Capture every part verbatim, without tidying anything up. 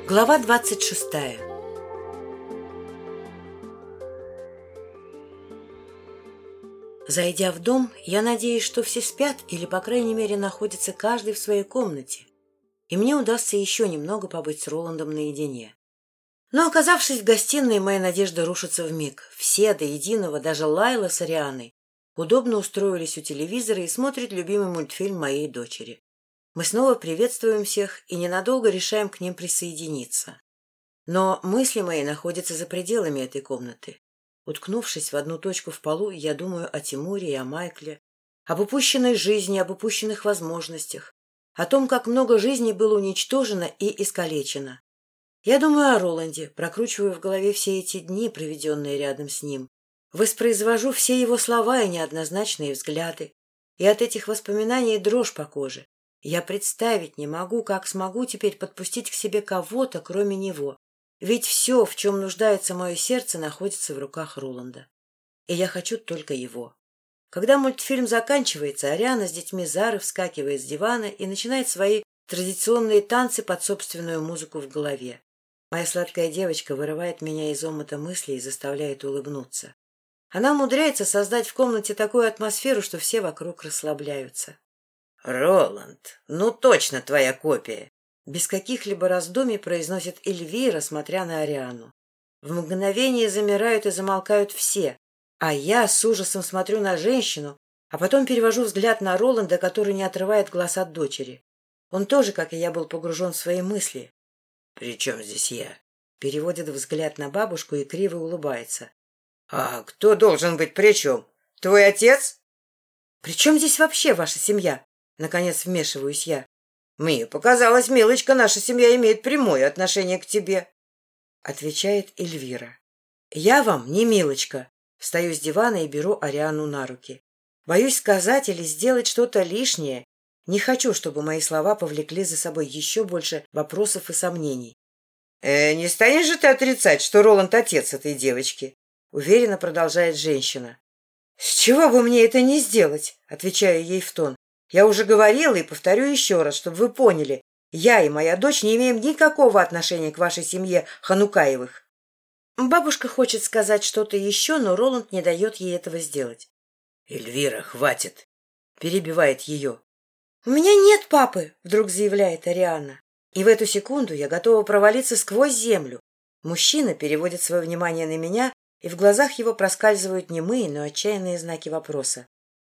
Глава двадцать шестая. Зайдя в дом, я надеюсь, что все спят или, по крайней мере, находятся каждый в своей комнате, и мне удастся еще немного побыть с Роландом наедине. Но, оказавшись в гостиной, моя надежда рушится вмиг. Все до единого, даже Лайла с Арианой, удобно устроились у телевизора и смотрят любимый мультфильм моей дочери. Мы снова приветствуем всех и ненадолго решаем к ним присоединиться. Но мысли мои находятся за пределами этой комнаты. Уткнувшись в одну точку в полу, я думаю о Тимуре и о Майкле, об упущенной жизни, об упущенных возможностях, о том, как много жизней было уничтожено и искалечено. Я думаю о Роланде, прокручиваю в голове все эти дни, проведенные рядом с ним, воспроизвожу все его слова и неоднозначные взгляды, и от этих воспоминаний дрожь по коже. Я представить не могу, как смогу теперь подпустить к себе кого-то, кроме него. Ведь все, в чем нуждается мое сердце, находится в руках Роланда. И я хочу только его. Когда мультфильм заканчивается, Ариана с детьми Зары вскакивает с дивана и начинает свои традиционные танцы под собственную музыку в голове. Моя сладкая девочка вырывает меня из омута мыслей и заставляет улыбнуться. Она умудряется создать в комнате такую атмосферу, что все вокруг расслабляются. «Роланд, ну точно твоя копия!» Без каких-либо раздумий произносит Эльвира, смотря на Ариану. В мгновение замирают и замолкают все, а я с ужасом смотрю на женщину, а потом перевожу взгляд на Роланда, который не отрывает глаз от дочери. Он тоже, как и я, был погружен в свои мысли. «При чем здесь я?» Переводит взгляд на бабушку и криво улыбается. «А кто должен быть при чем? Твой отец?» «При чем здесь вообще ваша семья?» Наконец вмешиваюсь я. «Мне показалось, милочка, наша семья имеет прямое отношение к тебе», — отвечает Эльвира. «Я вам не милочка». Встаю с дивана и беру Ариану на руки. Боюсь сказать или сделать что-то лишнее. Не хочу, чтобы мои слова повлекли за собой еще больше вопросов и сомнений. «Э, не станешь же ты отрицать, что Роланд отец этой девочки?» — уверенно продолжает женщина. «С чего бы мне это не сделать?» — отвечаю ей в тон. «Я уже говорила и повторю еще раз, чтобы вы поняли. Я и моя дочь не имеем никакого отношения к вашей семье Ханукаевых». Бабушка хочет сказать что-то еще, но Роланд не дает ей этого сделать. «Эльвира, хватит!» — перебивает ее. «У меня нет папы!» — вдруг заявляет Ариана. И в эту секунду я готова провалиться сквозь землю. Мужчина переводит свое внимание на меня, и в глазах его проскальзывают немые, но отчаянные знаки вопроса.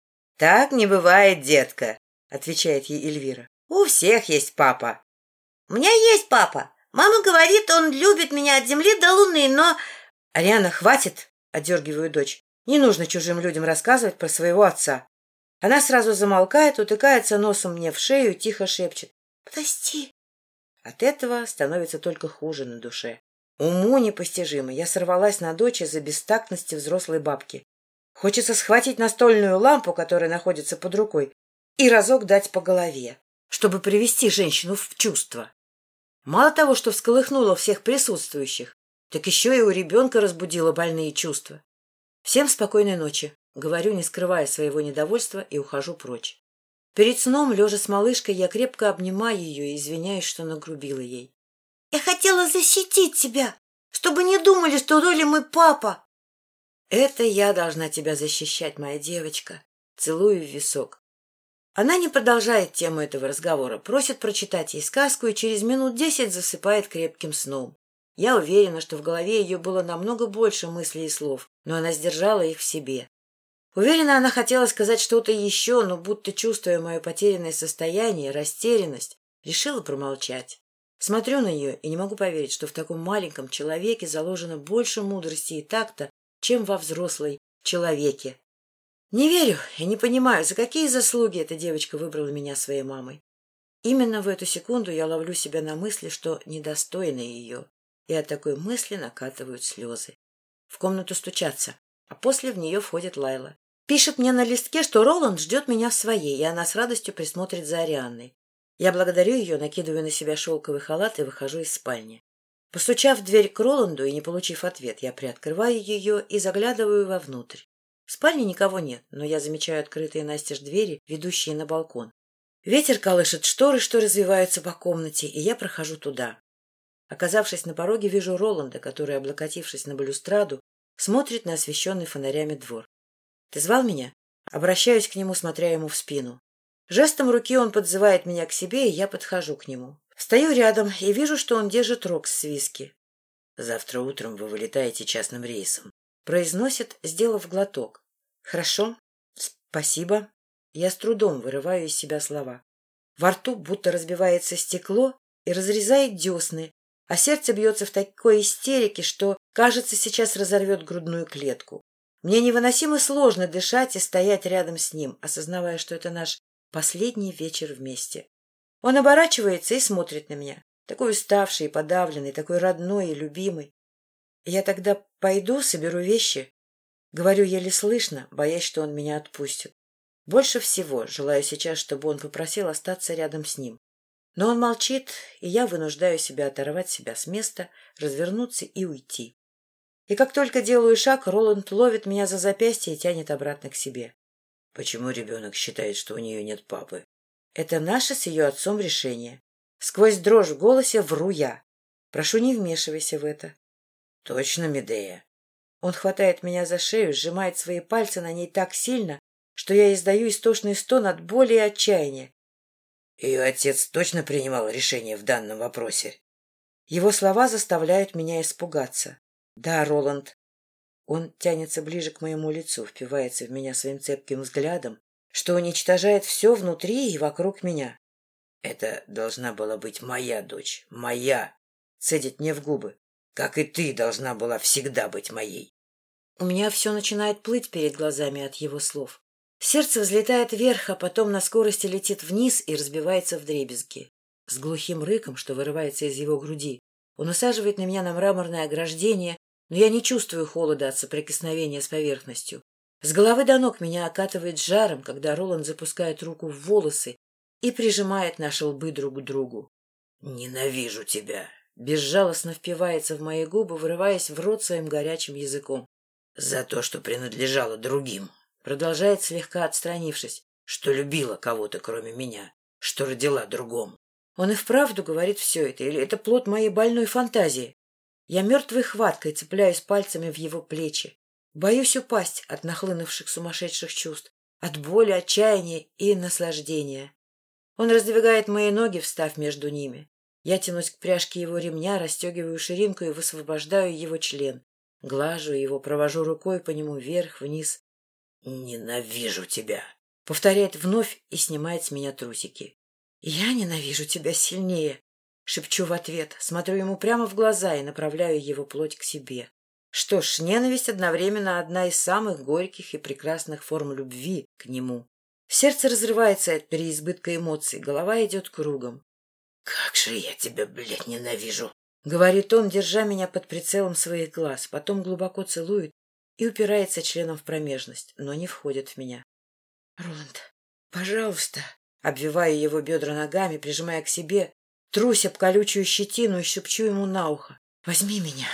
«Так не бывает, детка», — отвечает ей Эльвира. «У всех есть папа». «У меня есть папа. Мама говорит, он любит меня от земли до луны, но...» «Ариана, хватит!» — отдергиваю дочь. «Не нужно чужим людям рассказывать про своего отца». Она сразу замолкает, утыкается носом мне в шею и тихо шепчет. «Прости». От этого становится только хуже на душе. Уму непостижимо. Я сорвалась на дочь из-за бестактности взрослой бабки. Хочется схватить настольную лампу, которая находится под рукой, и разок дать по голове, чтобы привести женщину в чувство. Мало того, что всколыхнула всех присутствующих, так еще и у ребенка разбудила больные чувства. Всем спокойной ночи, говорю, не скрывая своего недовольства, и ухожу прочь. Перед сном, лежа с малышкой, я крепко обнимаю ее и извиняюсь, что нагрубила ей. «Я хотела защитить тебя, чтобы не думали, что Роли мой папа». «Это я должна тебя защищать, моя девочка». Целую в висок. Она не продолжает тему этого разговора, просит прочитать ей сказку и через минут десять засыпает крепким сном. Я уверена, что в голове ее было намного больше мыслей и слов, но она сдержала их в себе. Уверена, она хотела сказать что-то еще, но, будто чувствуя мое потерянное состояние, растерянность, решила промолчать. Смотрю на нее и не могу поверить, что в таком маленьком человеке заложено больше мудрости и такта, чем во взрослой человеке. Не верю и не понимаю, за какие заслуги эта девочка выбрала меня своей мамой. Именно в эту секунду я ловлю себя на мысли, что недостойна ее, и от такой мысли накатывают слезы. В комнату стучатся, а после в нее входит Лайла. Пишет мне на листке, что Роланд ждет меня в своей, и она с радостью присмотрит за Арианной. Я благодарю ее, накидываю на себя шелковый халат и выхожу из спальни. Постучав в дверь к Роланду и не получив ответ, я приоткрываю ее и заглядываю вовнутрь. В спальне никого нет, но я замечаю открытые настежь двери, ведущие на балкон. Ветер колышет шторы, что развиваются по комнате, и я прохожу туда. Оказавшись на пороге, вижу Роланда, который, облокотившись на балюстраду, смотрит на освещенный фонарями двор. — Ты звал меня? Обращаюсь к нему, смотря ему в спину. Жестом руки он подзывает меня к себе, и я подхожу к нему. Стою рядом и вижу, что он держит рог с виски. — Завтра утром вы вылетаете частным рейсом, — произносит, сделав глоток. — Хорошо. Спасибо. Я с трудом вырываю из себя слова. Во рту будто разбивается стекло и разрезает десны, а сердце бьется в такой истерике, что, кажется, сейчас разорвет грудную клетку. Мне невыносимо сложно дышать и стоять рядом с ним, осознавая, что это наш последний вечер вместе. Он оборачивается и смотрит на меня, такой уставший и подавленный, такой родной и любимый. Я тогда пойду, соберу вещи. Говорю еле слышно, боясь, что он меня отпустит. Больше всего желаю сейчас, чтобы он попросил остаться рядом с ним. Но он молчит, и я вынуждаю себя оторвать себя с места, развернуться и уйти. И как только делаю шаг, Роланд ловит меня за запястье и тянет обратно к себе. Почему ребенок считает, что у нее нет папы? Это наше с ее отцом решение. Сквозь дрожь в голосе вру я. Прошу, не вмешивайся в это. Точно, Медея? Он хватает меня за шею, сжимает свои пальцы на ней так сильно, что я издаю истошный стон от боли и отчаяния. Ее отец точно принимал решение в данном вопросе? Его слова заставляют меня испугаться. Да, Роланд. Он тянется ближе к моему лицу, впивается в меня своим цепким взглядом, что уничтожает все внутри и вокруг меня. Это должна была быть моя дочь, моя, цедит мне в губы, как и ты должна была всегда быть моей. У меня все начинает плыть перед глазами от его слов. Сердце взлетает вверх, а потом на скорости летит вниз и разбивается вдребезги. С глухим рыком, что вырывается из его груди, он усаживает на меня на мраморное ограждение, но я не чувствую холода от соприкосновения с поверхностью. С головы до ног меня окатывает жаром, когда Роланд запускает руку в волосы и прижимает наши лбы друг к другу. «Ненавижу тебя!» Безжалостно впивается в мои губы, вырываясь в рот своим горячим языком. «За то, что принадлежала другим!» Продолжает, слегка отстранившись, что любила кого-то, кроме меня, что родила другом. Он и вправду говорит все это, или это плод моей больной фантазии? Я мертвой хваткой цепляюсь пальцами в его плечи. Боюсь упасть от нахлынувших сумасшедших чувств, от боли, отчаяния и наслаждения. Он раздвигает мои ноги, встав между ними. Я тянусь к пряжке его ремня, расстегиваю ширинку и высвобождаю его член. Глажу его, провожу рукой по нему вверх-вниз. «Ненавижу тебя!» — повторяет вновь и снимает с меня трусики. «Я ненавижу тебя сильнее!» — шепчу в ответ, смотрю ему прямо в глаза и направляю его плоть к себе. Что ж, ненависть одновременно одна из самых горьких и прекрасных форм любви к нему. Сердце разрывается от переизбытка эмоций, голова идет кругом. «Как же я тебя, блядь, ненавижу!» — говорит он, держа меня под прицелом своих глаз, потом глубоко целует и упирается членом в промежность, но не входит в меня. «Роланд, пожалуйста!» Обвиваю его бедра ногами, прижимая к себе, трусь об колючую щетину и шепчу ему на ухо. «Возьми меня!»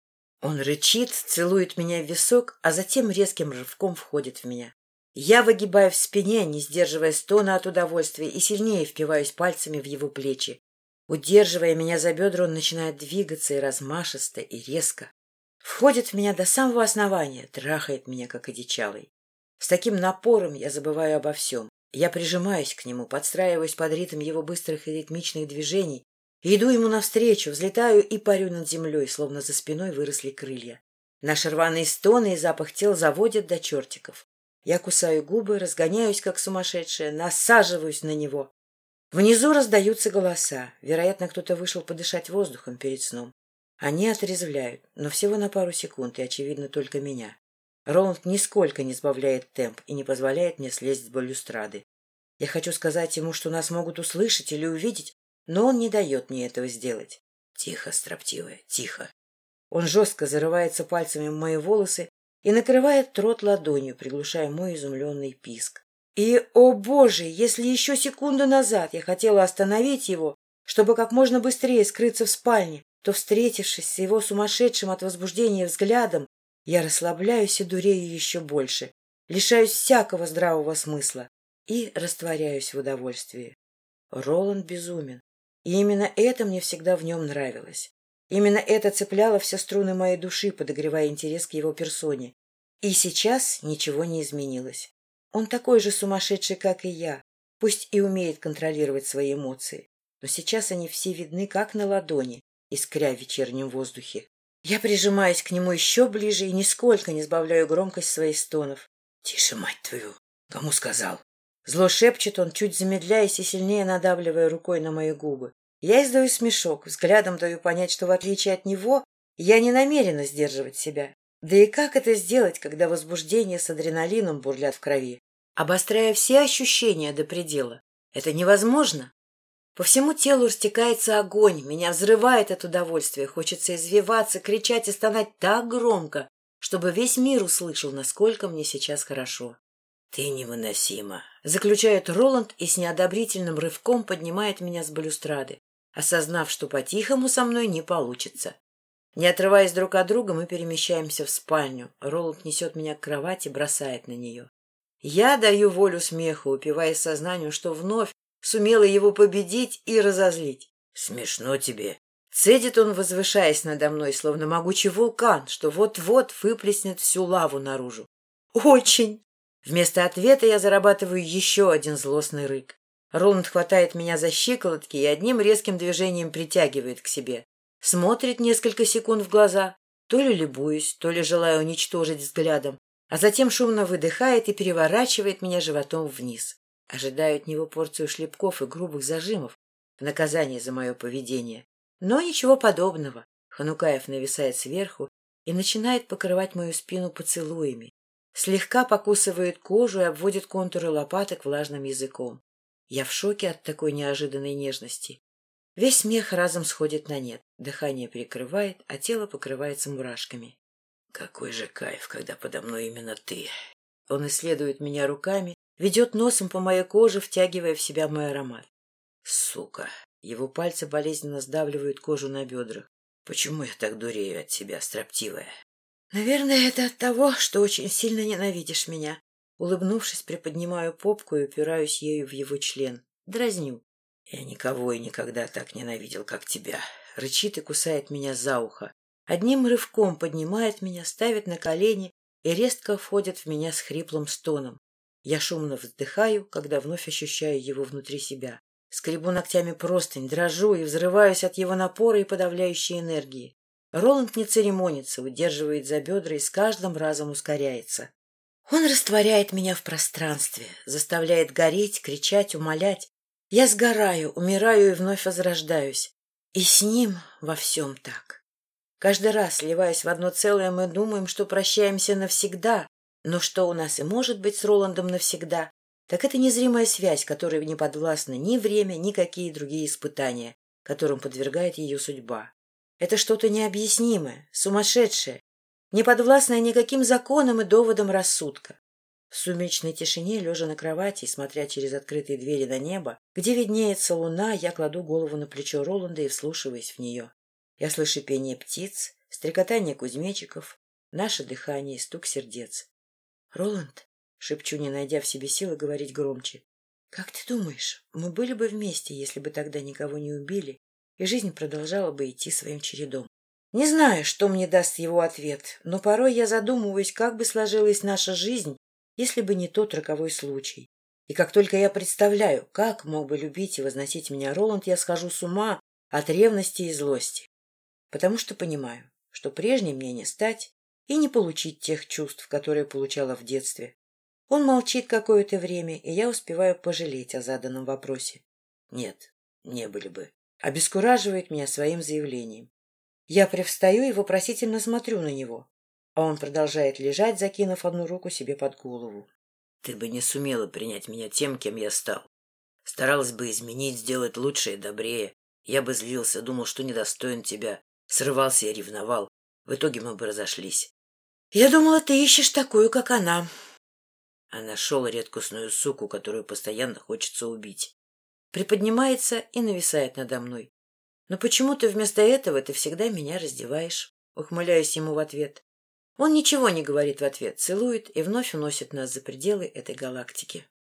Он рычит, целует меня в висок, а затем резким рывком входит в меня. Я выгибаю в спине, не сдерживая стона от удовольствия, и сильнее впиваюсь пальцами в его плечи. Удерживая меня за бедра, он начинает двигаться и размашисто, и резко. Входит в меня до самого основания, трахает меня, как одичалый. С таким напором я забываю обо всем. Я прижимаюсь к нему, подстраиваюсь под ритм его быстрых и ритмичных движений, иду ему навстречу, взлетаю и парю над землей, словно за спиной выросли крылья. Наши рваные стоны и запах тел заводят до чертиков. Я кусаю губы, разгоняюсь, как сумасшедшая, насаживаюсь на него. Внизу раздаются голоса. Вероятно, кто-то вышел подышать воздухом перед сном. Они отрезвляют, но всего на пару секунд, и, очевидно, только меня. Роланд нисколько не сбавляет темп и не позволяет мне слезть с балюстрады. Я хочу сказать ему, что нас могут услышать или увидеть, но он не дает мне этого сделать. Тихо, строптивая, тихо. Он жестко зарывается пальцами в мои волосы и накрывает рот ладонью, приглушая мой изумленный писк. И, о боже, если еще секунду назад я хотела остановить его, чтобы как можно быстрее скрыться в спальне, то, встретившись с его сумасшедшим от возбуждения взглядом, я расслабляюсь и дурею еще больше, лишаюсь всякого здравого смысла и растворяюсь в удовольствии. Роланд безумен, и именно это мне всегда в нем нравилось. Именно это цепляло все струны моей души, подогревая интерес к его персоне. И сейчас ничего не изменилось. Он такой же сумасшедший, как и я, пусть и умеет контролировать свои эмоции, но сейчас они все видны, как на ладони, искря в вечернем воздухе. Я прижимаюсь к нему еще ближе и нисколько не сбавляю громкость своих стонов. — Тише, мать твою! Кому сказал? Зло шепчет он, чуть замедляясь и сильнее надавливая рукой на мои губы. Я издаю смешок, взглядом даю понять, что в отличие от него я не намерена сдерживать себя. Да и как это сделать, когда возбуждение с адреналином бурлят в крови, обостряя все ощущения до предела? Это невозможно. По всему телу растекается огонь, меня взрывает от удовольствия, хочется извиваться, кричать и стонать так громко, чтобы весь мир услышал, насколько мне сейчас хорошо. — Ты невыносима, — заключает Роланд и с неодобрительным рывком поднимает меня с балюстрады, осознав, что по-тихому со мной не получится. Не отрываясь друг от друга, мы перемещаемся в спальню. Роланд несет меня к кровати, бросает на нее. Я даю волю смеху, упиваясь сознанием, что вновь сумела его победить и разозлить. — Смешно тебе. Цедит он, возвышаясь надо мной, словно могучий вулкан, что вот-вот выплеснет всю лаву наружу. — Очень! Вместо ответа я зарабатываю еще один злостный рык. Роланд хватает меня за щиколотки и одним резким движением притягивает к себе. Смотрит несколько секунд в глаза, то ли любуюсь, то ли желаю уничтожить взглядом, а затем шумно выдыхает и переворачивает меня животом вниз. Ожидаю от него порцию шлепков и грубых зажимов в наказание за мое поведение. Но ничего подобного. Ханукаев нависает сверху и начинает покрывать мою спину поцелуями. Слегка покусывает кожу и обводит контуры лопаток влажным языком. Я в шоке от такой неожиданной нежности. Весь смех разом сходит на нет, дыхание перекрывает, а тело покрывается мурашками. Какой же кайф, когда подо мной именно ты. Он исследует меня руками, ведет носом по моей коже, втягивая в себя мой аромат. Сука! Его пальцы болезненно сдавливают кожу на бедрах. Почему я так дурею от тебя, строптивая? Наверное, это от того, что очень сильно ненавидишь меня. Улыбнувшись, приподнимаю попку и упираюсь ею в его член. Дразню. Я никого и никогда так ненавидел, как тебя. Рычит и кусает меня за ухо. Одним рывком поднимает меня, ставит на колени и резко входит в меня с хриплым стоном. Я шумно вздыхаю, когда вновь ощущаю его внутри себя. Скребу ногтями простынь, дрожу и взрываюсь от его напора и подавляющей энергии. Роланд не церемонится, удерживает за бедра и с каждым разом ускоряется. Он растворяет меня в пространстве, заставляет гореть, кричать, умолять. Я сгораю, умираю и вновь возрождаюсь. И с ним во всем так. Каждый раз, сливаясь в одно целое, мы думаем, что прощаемся навсегда. Но что у нас и может быть с Роландом навсегда, так это незримая связь, которой не подвластна ни время, ни какие другие испытания, которым подвергает ее судьба. Это что-то необъяснимое, сумасшедшее, не подвластное никаким законам и доводам рассудка. В сумеречной тишине, лежа на кровати и смотря через открытые двери на небо, где виднеется луна, я кладу голову на плечо Роланда и вслушиваюсь в нее. Я слышу пение птиц, стрекотание кузнечиков, наше дыхание и стук сердец. — Роланд, — шепчу, не найдя в себе силы говорить громче, — как ты думаешь, мы были бы вместе, если бы тогда никого не убили, и жизнь продолжала бы идти своим чередом? Не знаю, что мне даст его ответ, но порой я задумываюсь, как бы сложилась наша жизнь, если бы не тот роковой случай. И как только я представляю, как мог бы любить и возносить меня Роланд, я схожу с ума от ревности и злости. Потому что понимаю, что прежней мне не стать и не получить тех чувств, которые получала в детстве. Он молчит какое-то время, и я успеваю пожалеть о заданном вопросе. Нет, не были бы. Обескураживает меня своим заявлением. Я привстаю и вопросительно смотрю на него, а он продолжает лежать, закинув одну руку себе под голову. Ты бы не сумела принять меня тем, кем я стал. Старалась бы изменить, сделать лучше и добрее. Я бы злился, думал, что недостоин тебя. Срывался и ревновал. В итоге мы бы разошлись. Я думала, ты ищешь такую, как она. А нашел редкостную суку, которую постоянно хочется убить. Приподнимается и нависает надо мной. Но почему ты вместо этого ты всегда меня раздеваешь? Ухмыляюсь ему в ответ. Он ничего не говорит в ответ, целует и вновь уносит нас за пределы этой галактики.